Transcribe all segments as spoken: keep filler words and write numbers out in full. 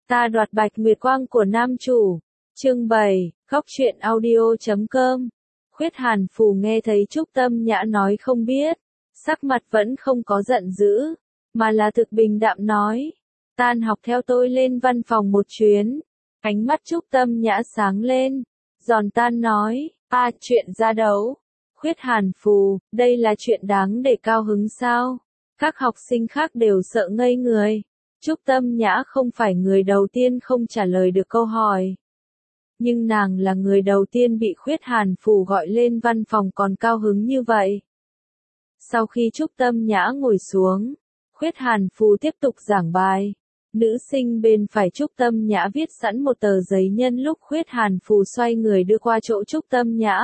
Ta đoạt bạch nguyệt quang của nam chủ. Chương bảy, khóc chuyện audio chấm com. Khuyết Hàn Phù nghe thấy Trúc Tâm Nhã nói không biết, sắc mặt vẫn không có giận dữ, mà là thực bình đạm nói, tan học theo tôi lên văn phòng một chuyến. Ánh mắt Trúc Tâm Nhã sáng lên, giòn tan nói, a chuyện ra đấu. Khuyết Hàn Phù, đây là chuyện đáng để cao hứng sao? Các học sinh khác đều sợ ngây người. Trúc Tâm Nhã không phải người đầu tiên không trả lời được câu hỏi. Nhưng nàng là người đầu tiên bị Khuyết Hàn Phù gọi lên văn phòng còn cao hứng như vậy. Sau khi Trúc Tâm Nhã ngồi xuống, Khuyết Hàn Phù tiếp tục giảng bài. Nữ sinh bên phải Trúc Tâm Nhã viết sẵn một tờ giấy nhân lúc Khuyết Hàn Phù xoay người đưa qua chỗ Trúc Tâm Nhã.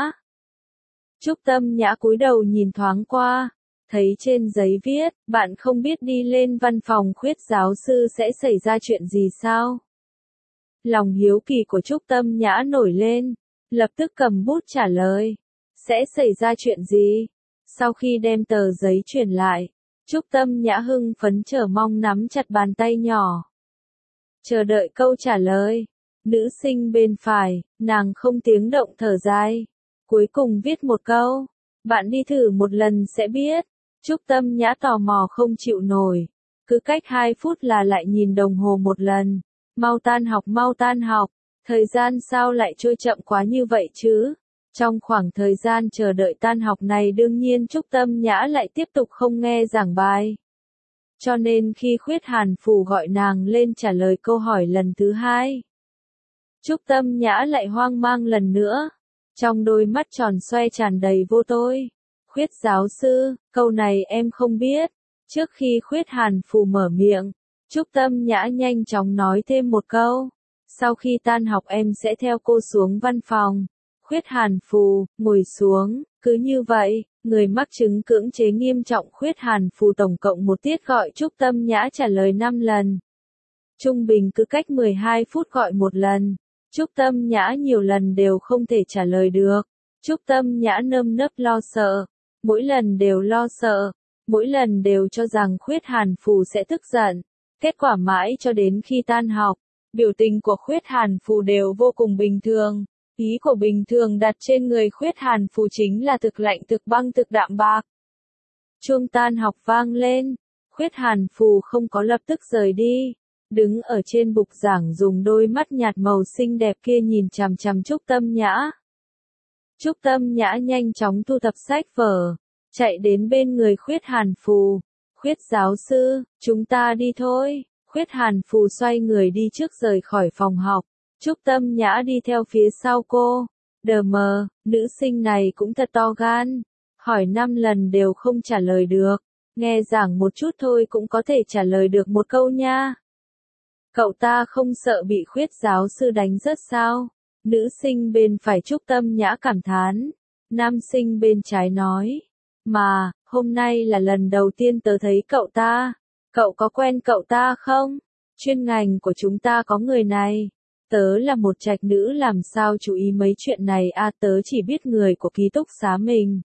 Trúc Tâm Nhã cúi đầu nhìn thoáng qua, thấy trên giấy viết, bạn không biết đi lên văn phòng Khuyết giáo sư sẽ xảy ra chuyện gì sao? Lòng hiếu kỳ của Trúc Tâm Nhã nổi lên, lập tức cầm bút trả lời. Sẽ xảy ra chuyện gì? Sau khi đem tờ giấy chuyển lại, Trúc Tâm Nhã hưng phấn chờ mong nắm chặt bàn tay nhỏ. Chờ đợi câu trả lời. Nữ sinh bên phải, nàng không tiếng động thở dài. Cuối cùng viết một câu. Bạn đi thử một lần sẽ biết. Trúc Tâm Nhã tò mò không chịu nổi. Cứ cách hai phút là lại nhìn đồng hồ một lần. Mau tan học mau tan học. Thời gian sao lại trôi chậm quá như vậy chứ? Trong khoảng thời gian chờ đợi tan học này đương nhiên Trúc Tâm Nhã lại tiếp tục không nghe giảng bài. Cho nên khi Khuyết Hàn Phù gọi nàng lên trả lời câu hỏi lần thứ hai, Trúc Tâm Nhã lại hoang mang lần nữa. Trong đôi mắt tròn xoe tràn đầy vô tôi. Khuyết giáo sư, câu này em không biết. Trước khi Khuyết Hàn Phù mở miệng, Trúc Tâm Nhã nhanh chóng nói thêm một câu. Sau khi tan học em sẽ theo cô xuống văn phòng. Khuyết Hàn Phù, ngồi xuống, cứ như vậy, người mắc chứng cưỡng chế nghiêm trọng Khuyết Hàn Phù tổng cộng một tiết gọi Trúc Tâm Nhã trả lời năm lần. Trung bình cứ cách mười hai phút gọi một lần. Trúc Tâm Nhã nhiều lần đều không thể trả lời được. Trúc Tâm Nhã nơm nớp lo sợ. Mỗi lần đều lo sợ. Mỗi lần đều cho rằng Khuyết Hàn Phù sẽ tức giận. Kết quả mãi cho đến khi tan học, biểu tình của Khuyết Hàn Phù đều vô cùng bình thường. Ý của bình thường đặt trên người Khuyết Hàn Phù chính là thực lạnh thực băng thực đạm bạc. Chuông tan học vang lên. Khuyết Hàn Phù không có lập tức rời đi. Đứng ở trên bục giảng dùng đôi mắt nhạt màu xinh đẹp kia nhìn chằm chằm Trúc Tâm Nhã. Trúc Tâm Nhã nhanh chóng thu thập sách vở, chạy đến bên người Khuyết Hàn Phù. Khuyết giáo sư, chúng ta đi thôi. Khuyết Hàn Phù xoay người đi trước rời khỏi phòng học. Trúc Tâm Nhã đi theo phía sau cô. Đờ mờ, nữ sinh này cũng thật to gan. Hỏi năm lần đều không trả lời được. Nghe giảng một chút thôi cũng có thể trả lời được một câu nha. Cậu ta không sợ bị Khuyết giáo sư đánh rớt sao? Nữ sinh bên phải Trúc Tâm Nhã cảm thán. Nam sinh bên trái nói. Mà, hôm nay là lần đầu tiên tớ thấy cậu ta. Cậu có quen cậu ta không? Chuyên ngành của chúng ta có người này. Tớ là một trạch nữ làm sao chú ý mấy chuyện này a à, tớ chỉ biết người của ký túc xá mình.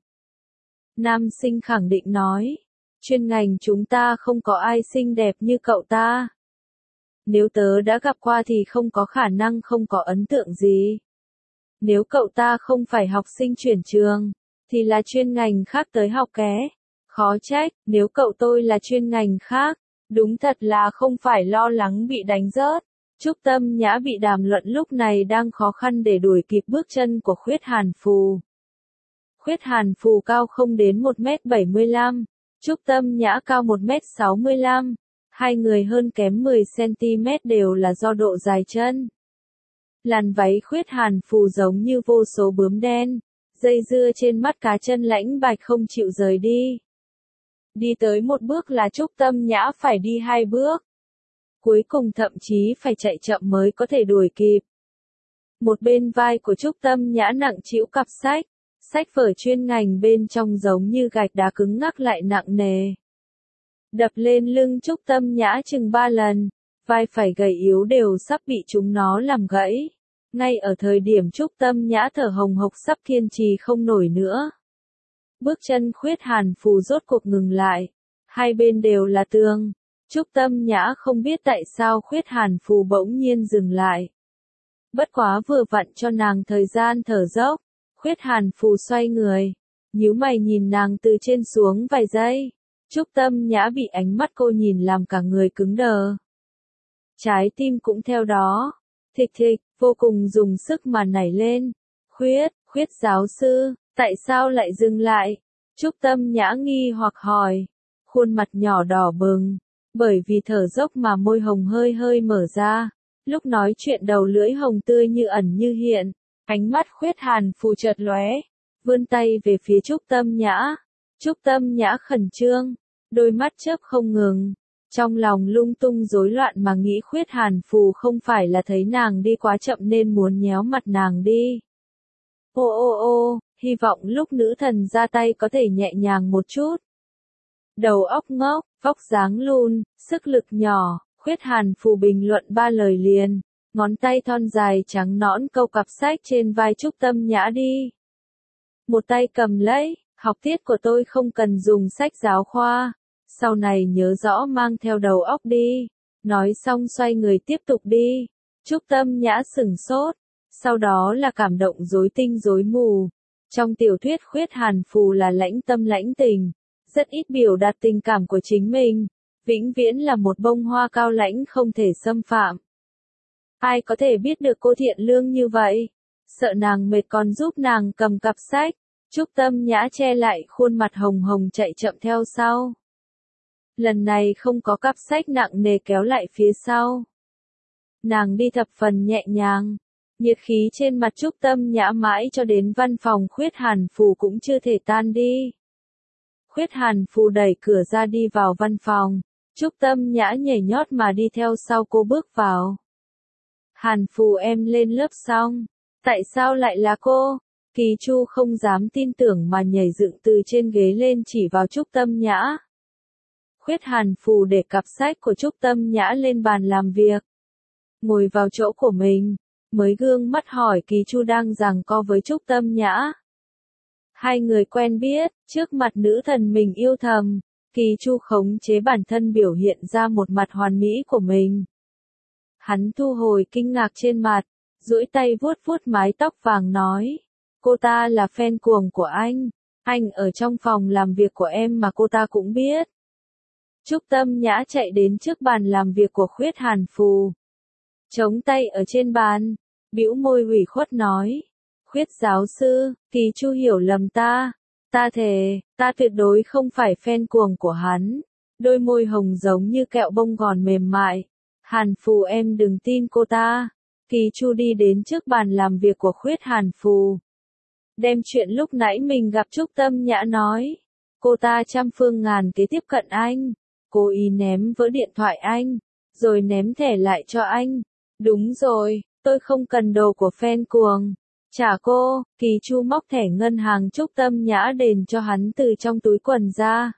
Nam sinh khẳng định nói. Chuyên ngành chúng ta không có ai xinh đẹp như cậu ta. Nếu tớ đã gặp qua thì không có khả năng không có ấn tượng gì. Nếu cậu ta không phải học sinh chuyển trường, thì là chuyên ngành khác tới học ké. Khó trách, nếu cậu tôi là chuyên ngành khác, đúng thật là không phải lo lắng bị đánh rớt. Trúc Tâm Nhã bị đàm luận lúc này đang khó khăn để đuổi kịp bước chân của Khuyết Hàn Phù. Khuyết Hàn Phù cao không đến một mét bảy mươi lăm, Trúc Tâm Nhã cao một mét sáu mươi lăm. Hai người hơn kém mười xăng ti mét đều là do độ dài chân. Làn váy Khuyết Hàn Phù giống như vô số bướm đen, dây dưa trên mắt cá chân lãnh bạch không chịu rời đi. Đi tới một bước là Trúc Tâm Nhã phải đi hai bước. Cuối cùng thậm chí phải chạy chậm mới có thể đuổi kịp. Một bên vai của Trúc Tâm Nhã nặng trĩu cặp sách, sách vở chuyên ngành bên trong giống như gạch đá cứng ngắc lại nặng nề. Đập lên lưng Trúc Tâm Nhã chừng ba lần, vai phải gầy yếu đều sắp bị chúng nó làm gãy. Ngay ở thời điểm Trúc Tâm Nhã thở hồng hộc sắp kiên trì không nổi nữa. Bước chân Khuyết Hàn Phù rốt cuộc ngừng lại. Hai bên đều là tường. Trúc Tâm Nhã không biết tại sao Khuyết Hàn Phù bỗng nhiên dừng lại. Bất quá vừa vặn cho nàng thời gian thở dốc, Khuyết Hàn Phù xoay người, nhíu mày nhìn nàng từ trên xuống vài giây. Trúc Tâm Nhã bị ánh mắt cô nhìn làm cả người cứng đờ. Trái tim cũng theo đó, thịch thịch, vô cùng dùng sức mà nảy lên. Khuyết, Khuyết giáo sư, tại sao lại dừng lại? Trúc Tâm Nhã nghi hoặc hỏi, khuôn mặt nhỏ đỏ bừng, bởi vì thở dốc mà môi hồng hơi hơi mở ra. Lúc nói chuyện đầu lưỡi hồng tươi như ẩn như hiện, ánh mắt Khuyết Hàn Phù chợt lóe, vươn tay về phía Trúc Tâm Nhã. Trúc Tâm Nhã khẩn trương, đôi mắt chớp không ngừng, trong lòng lung tung rối loạn mà nghĩ Khuyết Hàn Phù không phải là thấy nàng đi quá chậm nên muốn nhéo mặt nàng đi. Ô ô ô, hy vọng lúc nữ thần ra tay có thể nhẹ nhàng một chút. Đầu óc ngốc, vóc dáng lùn, sức lực nhỏ, Khuyết Hàn Phù bình luận ba lời liền, ngón tay thon dài trắng nõn câu cặp sách trên vai Trúc Tâm Nhã đi. Một tay cầm lấy, học tiết của tôi không cần dùng sách giáo khoa, sau này nhớ rõ mang theo đầu óc đi. Nói xong xoay người tiếp tục đi. Trúc Tâm Nhã sửng sốt, sau đó là cảm động rối tinh rối mù. Trong tiểu thuyết Khuyết Hàn Phù là lãnh tâm lãnh tình, rất ít biểu đạt tình cảm của chính mình, vĩnh viễn là một bông hoa cao lãnh không thể xâm phạm. Ai có thể biết được cô thiện lương như vậy? Sợ nàng mệt còn giúp nàng cầm cặp sách. Trúc Tâm Nhã che lại khuôn mặt hồng hồng chạy chậm theo sau. Lần này không có cặp sách nặng nề kéo lại phía sau. Nàng đi thập phần nhẹ nhàng, nhiệt khí trên mặt Trúc Tâm Nhã mãi cho đến văn phòng Khuyết Hàn Phù cũng chưa thể tan đi. Khuyết Hàn Phù đẩy cửa ra đi vào văn phòng, Trúc Tâm Nhã nhảy nhót mà đi theo sau cô bước vào. Hàn Phù em lên lớp xong, tại sao lại là cô? Kỳ Chu không dám tin tưởng mà nhảy dựng từ trên ghế lên chỉ vào Trúc Tâm Nhã. Khuyết Hàn Phù để cặp sách của Trúc Tâm Nhã lên bàn làm việc. Ngồi vào chỗ của mình, mới gương mắt hỏi Kỳ Chu đang giằng co với Trúc Tâm Nhã. Hai người quen biết, trước mặt nữ thần mình yêu thầm, Kỳ Chu khống chế bản thân biểu hiện ra một mặt hoàn mỹ của mình. Hắn thu hồi kinh ngạc trên mặt, duỗi tay vuốt vuốt mái tóc vàng nói. Cô ta là fan cuồng của anh. Anh ở trong phòng làm việc của em mà cô ta cũng biết. Trúc Tâm Nhã chạy đến trước bàn làm việc của Khuyết Hàn Phù. Chống tay ở trên bàn, bĩu môi ủy khuất nói. Khuyết giáo sư, Kỳ Chu hiểu lầm ta. Ta thề, ta tuyệt đối không phải fan cuồng của hắn. Đôi môi hồng giống như kẹo bông gòn mềm mại. Hàn Phù em đừng tin cô ta. Kỳ Chu đi đến trước bàn làm việc của Khuyết Hàn Phù. Đem chuyện lúc nãy mình gặp Trúc Tâm Nhã nói. Cô ta trăm phương ngàn kế tiếp cận anh. Cố ý ném vỡ điện thoại anh. Rồi ném thẻ lại cho anh. Đúng rồi, tôi không cần đồ của fan cuồng. Trả cô, Kỳ Chu móc thẻ ngân hàng Trúc Tâm Nhã đền cho hắn từ trong túi quần ra.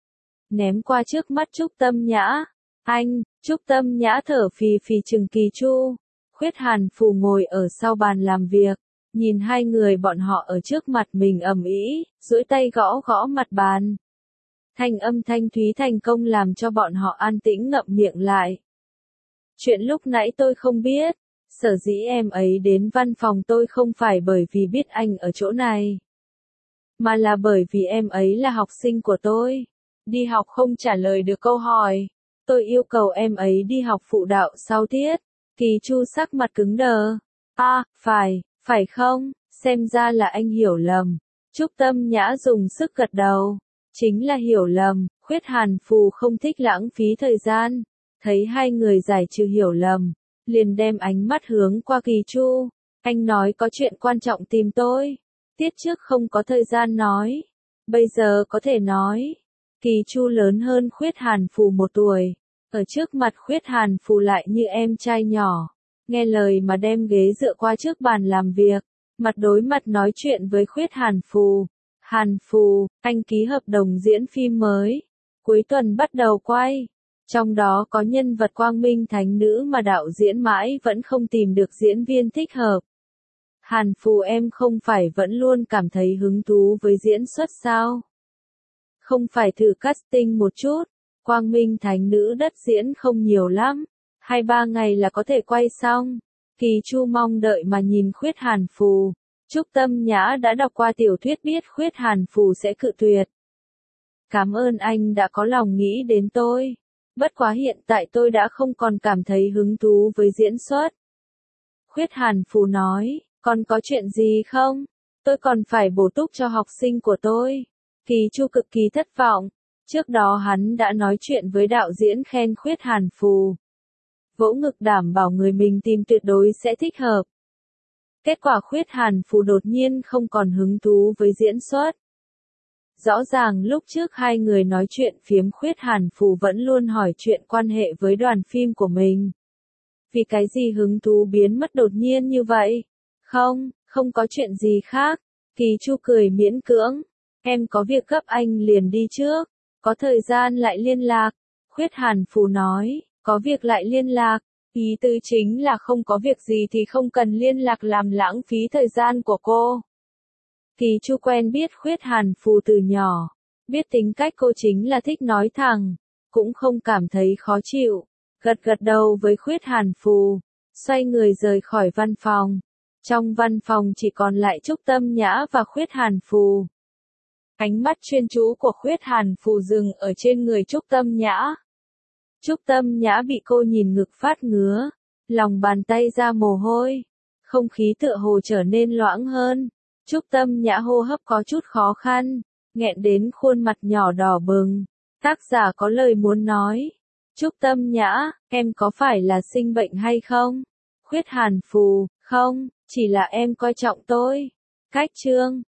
Ném qua trước mắt Trúc Tâm Nhã. Anh, Trúc Tâm Nhã thở phì phì chừng Kỳ Chu. Khuyết Hàn Phù ngồi ở sau bàn làm việc. Nhìn hai người bọn họ ở trước mặt mình ầm ĩ, duỗi tay gõ gõ mặt bàn. Thanh âm thanh thúy thành công làm cho bọn họ an tĩnh ngậm miệng lại. Chuyện lúc nãy tôi không biết, sở dĩ em ấy đến văn phòng tôi không phải bởi vì biết anh ở chỗ này, mà là bởi vì em ấy là học sinh của tôi. Đi học không trả lời được câu hỏi, tôi yêu cầu em ấy đi học phụ đạo sau tiết. Kỳ Chu sắc mặt cứng đờ. À, phải. Phải không? Xem ra là anh hiểu lầm. Trúc Tâm Nhã dùng sức gật đầu. Chính là hiểu lầm, Khuyết Hàn Phù không thích lãng phí thời gian. Thấy hai người giải trừ hiểu lầm, liền đem ánh mắt hướng qua Kỳ Chu. Anh nói có chuyện quan trọng tìm tôi. Tiết trước không có thời gian nói. Bây giờ có thể nói. Kỳ Chu lớn hơn Khuyết Hàn Phù một tuổi. Ở trước mặt Khuyết Hàn Phù lại như em trai nhỏ. Nghe lời mà đem ghế dựa qua trước bàn làm việc, mặt đối mặt nói chuyện với Khuyết Hàn Phù. Hàn Phù, anh ký hợp đồng diễn phim mới. Cuối tuần bắt đầu quay. Trong đó có nhân vật Quang Minh Thánh Nữ mà đạo diễn mãi vẫn không tìm được diễn viên thích hợp. Hàn Phù em không phải vẫn luôn cảm thấy hứng thú với diễn xuất sao? Không phải thử casting một chút, Quang Minh Thánh Nữ đất diễn không nhiều lắm, hai ba ngày là có thể quay xong. Kỳ Chu mong đợi mà nhìn Khuyết Hàn Phù. Trúc Tâm Nhã đã đọc qua tiểu thuyết biết Khuyết Hàn Phù sẽ cự tuyệt. Cảm ơn anh đã có lòng nghĩ đến tôi. Bất quá hiện tại tôi đã không còn cảm thấy hứng thú với diễn xuất. Khuyết Hàn Phù nói, còn có chuyện gì không? Tôi còn phải bổ túc cho học sinh của tôi. Kỳ Chu cực kỳ thất vọng. Trước đó hắn đã nói chuyện với đạo diễn khen Khuyết Hàn Phù. Vỗ ngực đảm bảo người mình tìm tuyệt đối sẽ thích hợp. Kết quả Khuyết Hàn Phù đột nhiên không còn hứng thú với diễn xuất. Rõ ràng lúc trước hai người nói chuyện phiếm Khuyết Hàn Phù vẫn luôn hỏi chuyện quan hệ với đoàn phim của mình. Vì cái gì hứng thú biến mất đột nhiên như vậy? Không, không có chuyện gì khác. Kỳ Chu cười miễn cưỡng. Em có việc gấp anh liền đi trước. Có thời gian lại liên lạc. Khuyết Hàn Phù nói, có việc lại liên lạc. Ý tứ chính là không có việc gì thì không cần liên lạc làm lãng phí thời gian của cô. Kỳ Chu quen biết Khuyết Hàn Phù từ nhỏ. Biết tính cách cô chính là thích nói thẳng. Cũng không cảm thấy khó chịu. Gật gật đầu với Khuyết Hàn Phù. Xoay người rời khỏi văn phòng. Trong văn phòng chỉ còn lại Trúc Tâm Nhã và Khuyết Hàn Phù. Ánh mắt chuyên chú của Khuyết Hàn Phù dừng ở trên người Trúc Tâm Nhã. Trúc Tâm Nhã bị cô nhìn ngực phát ngứa. Lòng bàn tay ra mồ hôi. Không khí tựa hồ trở nên loãng hơn. Trúc Tâm Nhã hô hấp có chút khó khăn. Nghẹn đến khuôn mặt nhỏ đỏ bừng. Tác giả có lời muốn nói. Trúc Tâm Nhã, em có phải là sinh bệnh hay không? Khuyết Hàn Phù, không, chỉ là em coi trọng tôi. Cách chương.